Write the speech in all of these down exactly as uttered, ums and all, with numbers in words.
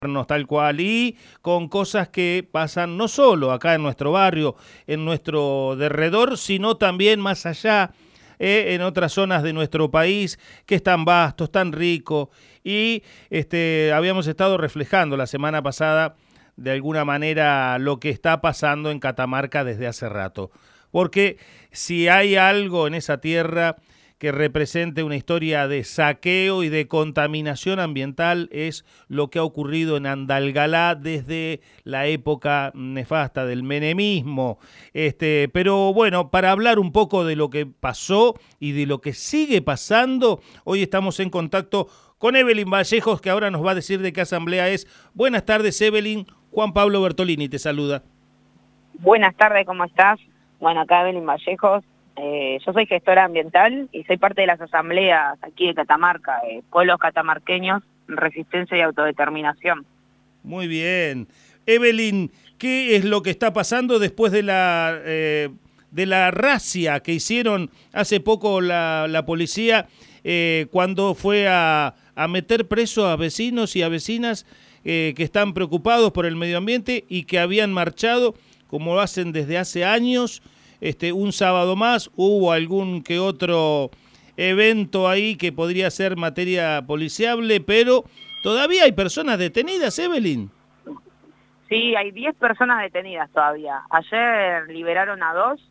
Tal cual, y con cosas que pasan no solo acá en nuestro barrio, en nuestro derredor, sino también más allá, eh, en otras zonas de nuestro país, que es tan vasto, es tan rico, y este, habíamos estado reflejando la semana pasada, de alguna manera, lo que está pasando en Catamarca desde hace rato. Porque si hay algo en esa tierra que represente una historia de saqueo y de contaminación ambiental, es lo que ha ocurrido en Andalgalá desde la época nefasta del menemismo. Este, pero bueno, para hablar un poco de lo que pasó y de lo que sigue pasando, hoy estamos en contacto con Evelyn Vallejos, que ahora nos va a decir de qué asamblea es. Buenas tardes, Evelyn. Juan Pablo Bertolini te saluda. Buenas tardes, ¿cómo estás? Bueno, acá Evelyn Vallejos. Eh, yo soy gestora ambiental y soy parte de las asambleas aquí de Catamarca, eh, pueblos catamarqueños, resistencia y autodeterminación. Muy bien. Evelyn, ¿qué es lo que está pasando después de la eh, de la racia que hicieron hace poco la, la policía eh, cuando fue a, a meter preso a vecinos y a vecinas eh, que están preocupados por el medio ambiente y que habían marchado, como lo hacen desde hace años? Este, un sábado más, hubo algún que otro evento ahí que podría ser materia policiable, pero todavía hay personas detenidas, Evelyn. Sí, hay diez personas detenidas todavía. Ayer liberaron a dos,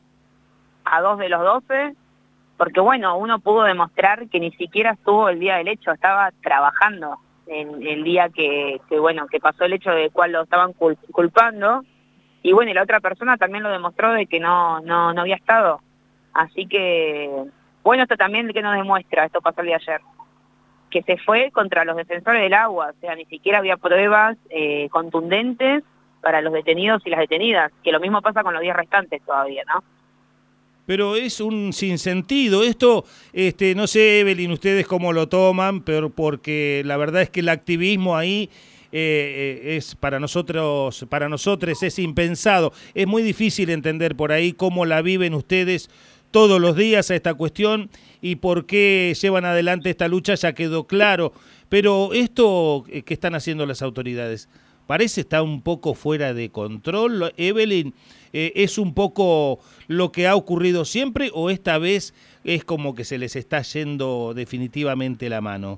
a dos de los doce, porque bueno, uno pudo demostrar que ni siquiera estuvo el día del hecho, estaba trabajando en el día que, que bueno, que pasó el hecho de cual lo estaban culpando. Y bueno, y la otra persona también lo demostró de que no, no, no había estado. Así que, bueno, esto también que nos demuestra, esto pasó el día de ayer, que se fue contra los defensores del agua, o sea, ni siquiera había pruebas eh, contundentes para los detenidos y las detenidas, que lo mismo pasa con los diez restantes todavía, ¿no? Pero es un sinsentido. Esto, este, no sé, Evelyn, ustedes cómo lo toman, pero porque la verdad es que el activismo ahí Eh, eh, es para nosotros, para nosotros es impensado. Es muy difícil entender por ahí cómo la viven ustedes todos los días a esta cuestión y por qué llevan adelante esta lucha, ya quedó claro. Pero esto eh, que están haciendo las autoridades parece estar un poco fuera de control. Evelyn, eh, ¿es un poco lo que ha ocurrido siempre o esta vez es como que se les está yendo definitivamente la mano?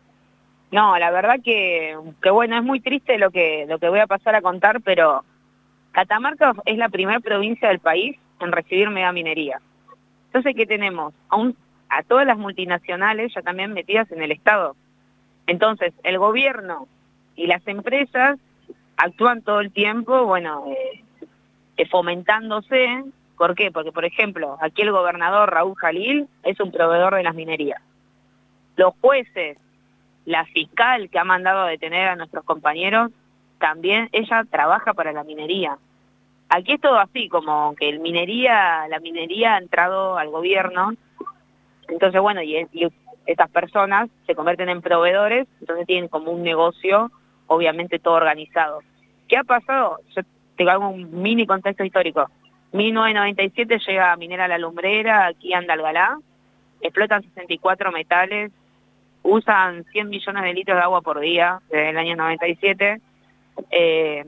No, la verdad que, que bueno, es muy triste lo que, lo que voy a pasar a contar, pero Catamarca es la primera provincia del país en recibir megaminería. Entonces, ¿qué tenemos? A, un, a todas las multinacionales ya también metidas en el Estado. Entonces, el gobierno y las empresas actúan todo el tiempo, bueno, eh, eh, fomentándose. ¿Por qué? Porque, por ejemplo, aquí el gobernador Raúl Jalil es un proveedor de las minerías. Los jueces, la fiscal que ha mandado a detener a nuestros compañeros, también ella trabaja para la minería. Aquí es todo así, como que el minería, la minería ha entrado al gobierno, entonces bueno, y, y estas personas se convierten en proveedores, entonces tienen como un negocio, obviamente todo organizado. ¿Qué ha pasado? Yo te hago un mini contexto histórico. mil novecientos noventa y siete llega Minera La Lumbrera aquí a Andalgalá, explotan sesenta y cuatro metales, usan cien millones de litros de agua por día desde el año noventa y siete. Eh,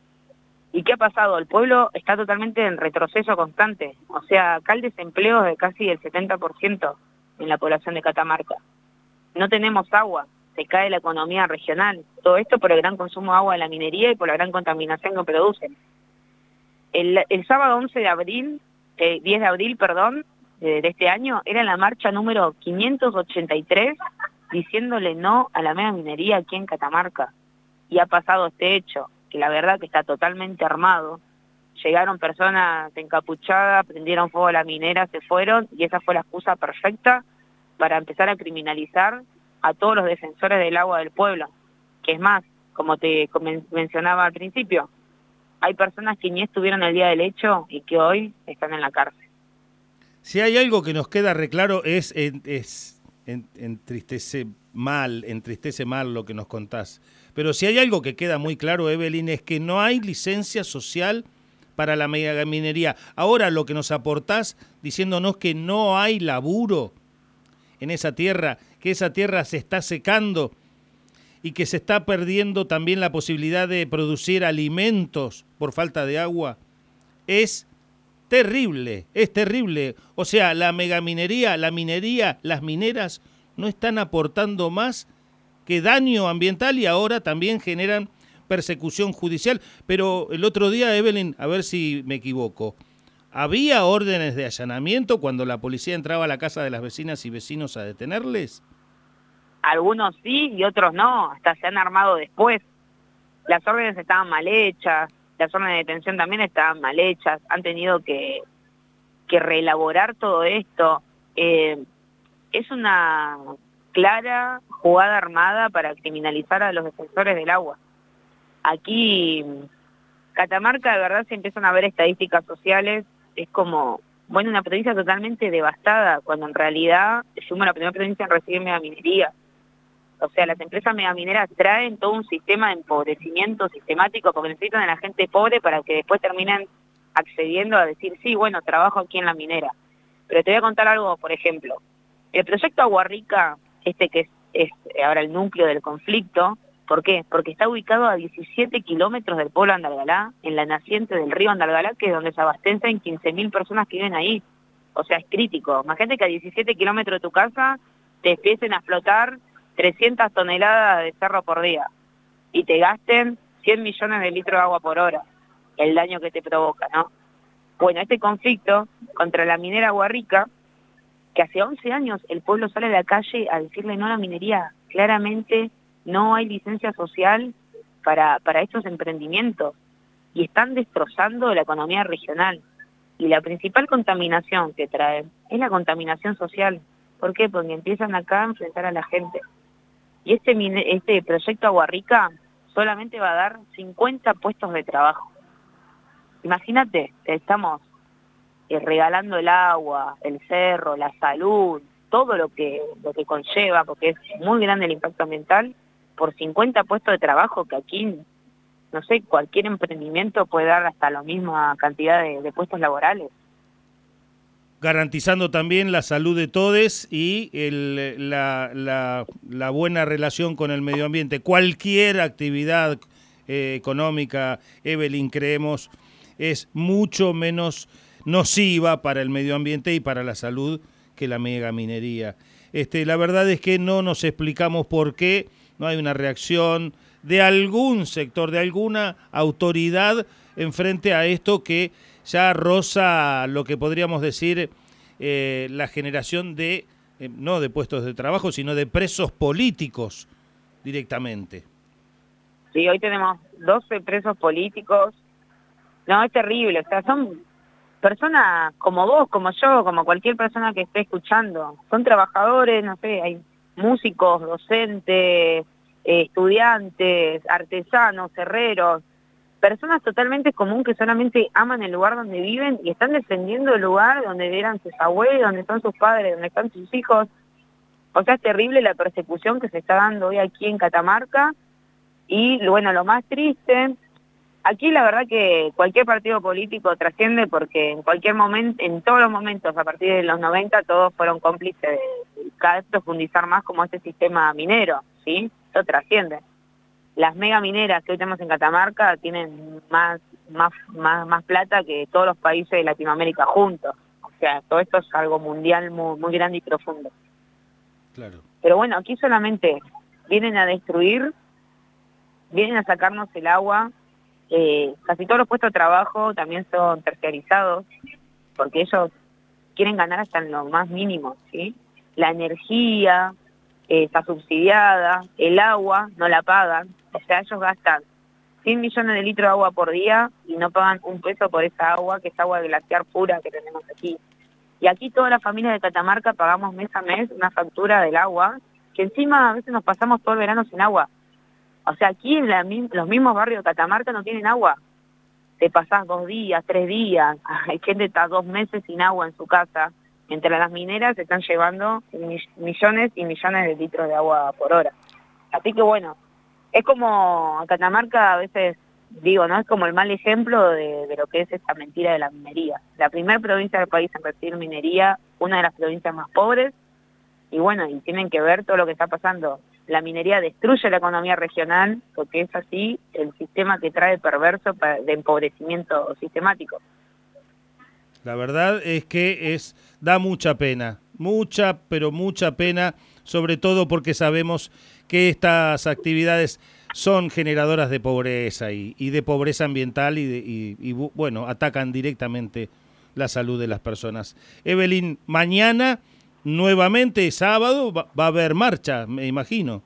¿Y qué ha pasado? El pueblo está totalmente en retroceso constante. O sea, acá el desempleo es de casi el setenta por ciento en la población de Catamarca. No tenemos agua, se cae la economía regional. Todo esto por el gran consumo de agua de la minería y por la gran contaminación que producen. El, el sábado once de abril, eh, diez de abril, perdón, de, de este año, era la marcha número quinientos ochenta y tres diciéndole no a la mega minería aquí en Catamarca. Y ha pasado este hecho, que la verdad que está totalmente armado. Llegaron personas encapuchadas, prendieron fuego a la minera, se fueron, y esa fue la excusa perfecta para empezar a criminalizar a todos los defensores del agua del pueblo. Que es más, como te mencionaba al principio, hay personas que ni estuvieron el día del hecho y que hoy están en la cárcel. Si hay algo que nos queda reclaro es... es... entristece mal, entristece mal lo que nos contás. Pero si hay algo que queda muy claro, Evelyn, es que no hay licencia social para la megaminería. Ahora lo que nos aportás diciéndonos que no hay laburo en esa tierra, que esa tierra se está secando y que se está perdiendo también la posibilidad de producir alimentos por falta de agua, es terrible, es terrible. O sea, la megaminería, la minería, las mineras no están aportando más que daño ambiental y ahora también generan persecución judicial. Pero el otro día, Evelyn, a ver si me equivoco, ¿había órdenes de allanamiento cuando la policía entraba a la casa de las vecinas y vecinos a detenerles? Algunos sí y otros no, hasta se han armado después. Las órdenes estaban mal hechas, las órdenes de detención también estaban mal hechas, han tenido que, que reelaborar todo esto. Eh, es una clara jugada armada para criminalizar a los defensores del agua. Aquí, Catamarca, de verdad, se empiezan a ver estadísticas sociales, es como, bueno, una provincia totalmente devastada, cuando en realidad fuimos la primera provincia en recibir megaminería. O sea, las empresas megamineras traen todo un sistema de empobrecimiento sistemático porque necesitan a la gente pobre para que después terminen accediendo a decir, sí, bueno, trabajo aquí en la minera. Pero te voy a contar algo, por ejemplo. El proyecto Agua Rica, este que es, es ahora el núcleo del conflicto, ¿por qué? Porque está ubicado a diecisiete kilómetros del pueblo Andalgalá, en la naciente del río Andalgalá, que es donde se abastecen quince mil personas que viven ahí. O sea, es crítico. Imagínate que a diecisiete kilómetros de tu casa te empiecen a explotar trescientas toneladas de cerro por día y te gasten cien millones de litros de agua por hora, el daño que te provoca, ¿no? Bueno, este conflicto contra la minera Agua Rica, que hace once años el pueblo sale a la calle a decirle no a la minería, claramente no hay licencia social para, para estos emprendimientos y están destrozando la economía regional. Y la principal contaminación que traen es la contaminación social. ¿Por qué? Porque empiezan acá a enfrentar a la gente. Y este, este proyecto Agua Rica solamente va a dar cincuenta puestos de trabajo. Imagínate, estamos eh, regalando el agua, el cerro, la salud, todo lo que, lo que conlleva, porque es muy grande el impacto ambiental, por cincuenta puestos de trabajo que aquí, no sé, cualquier emprendimiento puede dar hasta la misma cantidad de, de puestos laborales. Garantizando también la salud de todos y el, la, la, la buena relación con el medio ambiente. Cualquier actividad eh, económica, Evelyn, creemos, es mucho menos nociva para el medio ambiente y para la salud que la megaminería. Este, la verdad es que no nos explicamos por qué no hay una reacción de algún sector, de alguna autoridad en frente a esto que ya roza lo que podríamos decir eh, la generación de, eh, no de puestos de trabajo, sino de presos políticos directamente. Sí, hoy tenemos doce presos políticos. No, es terrible, o sea, son personas como vos, como yo, como cualquier persona que esté escuchando. Son trabajadores, no sé, hay músicos, docentes, eh, estudiantes, artesanos, herreros, personas totalmente común que solamente aman el lugar donde viven y están defendiendo el lugar donde eran sus abuelos, donde están sus padres, donde están sus hijos. O sea, es terrible la persecución que se está dando hoy aquí en Catamarca. Y bueno, lo más triste, aquí la verdad que cualquier partido político trasciende porque en cualquier momento, en todos los momentos, a partir de los noventa, todos fueron cómplices de cada vez profundizar más como este sistema minero, ¿sí? Esto trasciende. Las megamineras que hoy tenemos en Catamarca tienen más, más, más, más plata que todos los países de Latinoamérica juntos. O sea, todo esto es algo mundial muy, muy grande y profundo. Claro. Pero bueno, aquí solamente vienen a destruir, vienen a sacarnos el agua. Eh, casi todos los puestos de trabajo también son terciarizados, porque ellos quieren ganar hasta en lo más mínimo, ¿sí? La energía eh, está subsidiada, el agua no la pagan, o sea, ellos gastan cien millones de litros de agua por día y no pagan un peso por esa agua, que es agua glaciar pura que tenemos aquí. Y aquí todas las familias de Catamarca pagamos mes a mes una factura del agua, que encima a veces nos pasamos todo el verano sin agua. O sea, aquí en la, los mismos barrios de Catamarca no tienen agua. Te pasás dos días, tres días, hay gente que está dos meses sin agua en su casa. Entre las mineras se están llevando millones y millones de litros de agua por hora. Así que bueno, es como Catamarca a veces, digo, ¿no? Es como el mal ejemplo de, de lo que es esta mentira de la minería. La primera provincia del país en recibir minería, una de las provincias más pobres, y bueno, y tienen que ver todo lo que está pasando la minería destruye la economía regional, porque es así el sistema que trae perverso de empobrecimiento sistemático. La verdad es que es da mucha pena, mucha, pero mucha pena, sobre todo porque sabemos que estas actividades son generadoras de pobreza y, y de pobreza ambiental y, de, y, y, bueno, atacan directamente la salud de las personas. Evelyn, mañana, nuevamente sábado, va, va a haber marcha, me imagino.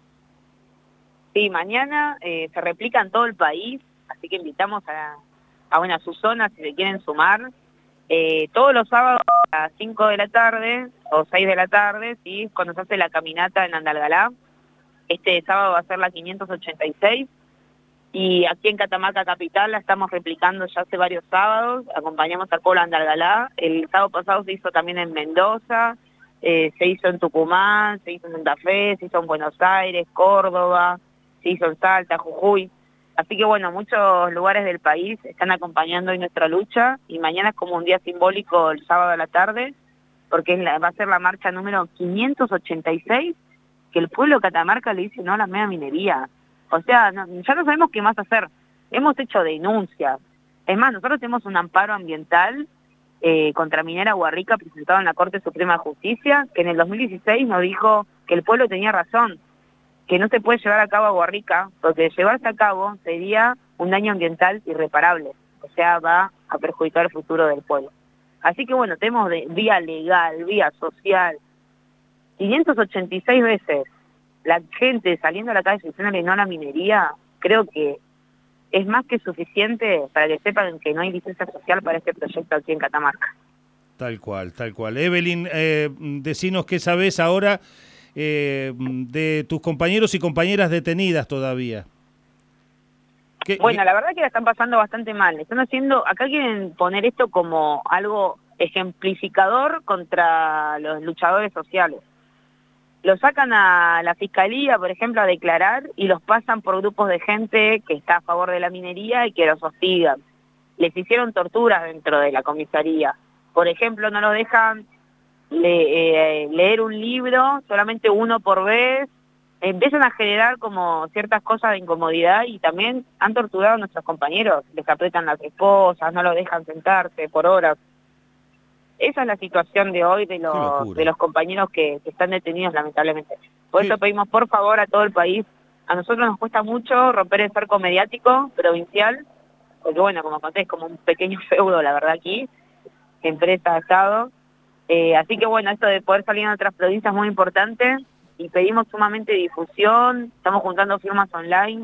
Sí, mañana eh, se replica en todo el país, así que invitamos a, a, bueno, a sus zonas si se quieren sumar. Eh, todos los sábados a las cinco de la tarde o seis de la tarde, ¿sí? Cuando se hace la caminata en Andalgalá. Este sábado va a ser la quinientos ochenta y seis y aquí en Catamarca Capital la estamos replicando ya hace varios sábados, acompañamos al pueblo Andalgalá. El sábado pasado se hizo también en Mendoza, eh, se hizo en Tucumán, se hizo en Santa Fe, se hizo en Buenos Aires, Córdoba, se hizo en Salta, Jujuy. Así que bueno, muchos lugares del país están acompañando hoy nuestra lucha y mañana es como un día simbólico el sábado a la tarde, porque es la, va a ser la marcha número quinientos ochenta y seis, que el pueblo de Catamarca le dice no a la mega minería. O sea, no, ya no sabemos qué más hacer. Hemos hecho denuncias. Es más, nosotros tenemos un amparo ambiental eh, contra Minera Aguarrica presentado en la Corte Suprema de Justicia, que en el dos mil dieciséis nos dijo que el pueblo tenía razón, que no se puede llevar a cabo Aguarrica, porque de llevarse a cabo sería un daño ambiental irreparable, o sea, va a perjudicar el futuro del pueblo. Así que bueno, tenemos de vía legal, vía social, quinientos ochenta y seis veces la gente saliendo a la calle diciéndole no a la minería, creo que es más que suficiente para que sepan que no hay licencia social para este proyecto aquí en Catamarca. Tal cual, tal cual. Evelyn, eh, decinos qué sabés ahora eh, de tus compañeros y compañeras detenidas todavía. ¿Qué, bueno, qué? la verdad que la están pasando bastante mal. Están haciendo, acá quieren poner esto como algo ejemplificador contra los luchadores sociales. Los sacan a la fiscalía, por ejemplo, a declarar y los pasan por grupos de gente que está a favor de la minería y que los hostigan. Les hicieron torturas dentro de la comisaría. Por ejemplo, no los dejan le, eh, leer un libro, solamente uno por vez. Empiezan a generar como ciertas cosas de incomodidad y también han torturado a nuestros compañeros. Les aprietan las esposas, no los dejan sentarse por horas. Esa es la situación de hoy de los, de los compañeros que, que están detenidos, lamentablemente. Por eso pedimos, por favor, a todo el país. A nosotros nos cuesta mucho romper el cerco mediático provincial, porque bueno, como conté, es como un pequeño feudo, la verdad, aquí, empresa, Estado. Eh, así que bueno, esto de poder salir en otras provincias es muy importante y pedimos sumamente difusión, estamos juntando firmas online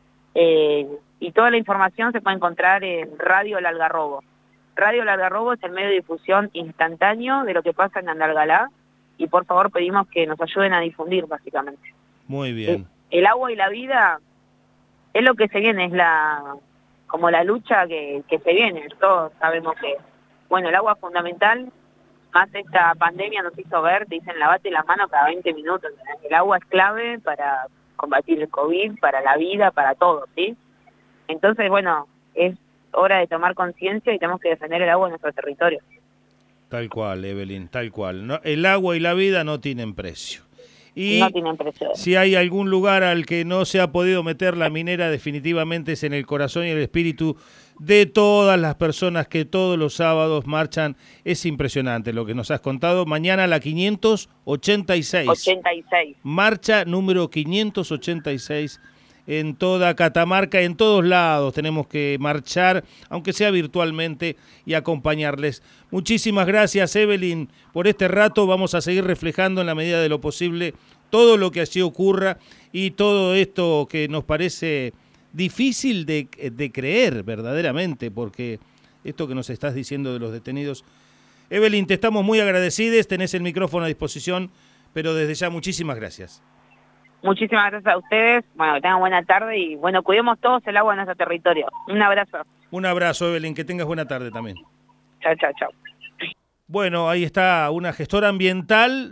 eh, y toda la información se puede encontrar en Radio El Algarrobo. Radio El Algarrobo es el medio de difusión instantáneo de lo que pasa en Andalgalá y por favor pedimos que nos ayuden a difundir básicamente. Muy bien. El, el agua y la vida es lo que se viene, es la como la lucha que, que se viene. Todos sabemos que, bueno, el agua es fundamental, más esta pandemia nos hizo ver, te dicen lavate las manos cada veinte minutos. El agua es clave para combatir el COVID, para la vida, para todo, ¿sí? Entonces, bueno, es hora de tomar conciencia y tenemos que defender el agua en nuestro territorio. Tal cual, Evelyn, tal cual. No, el agua y la vida no tienen precio. Y no tienen precio. Si hay algún lugar al que no se ha podido meter la minera, definitivamente es en el corazón y el espíritu de todas las personas que todos los sábados marchan. Es impresionante lo que nos has contado. Mañana la quinientos ochenta y seis. ochenta y seis. Marcha número quinientos ochenta y seis. En toda Catamarca, en todos lados tenemos que marchar, aunque sea virtualmente, y acompañarles. Muchísimas gracias, Evelyn, por este rato. Vamos a seguir reflejando en la medida de lo posible todo lo que allí ocurra y todo esto que nos parece difícil de, de creer verdaderamente, porque esto que nos estás diciendo de los detenidos. Evelyn, te estamos muy agradecidos, tenés el micrófono a disposición, pero desde ya muchísimas gracias. Muchísimas gracias a ustedes, bueno, que tengan buena tarde y bueno, cuidemos todos el agua en nuestro territorio. Un abrazo. Un abrazo, Evelyn, que tengas buena tarde también. Chao, chao, chao. Bueno, ahí está una gestora ambiental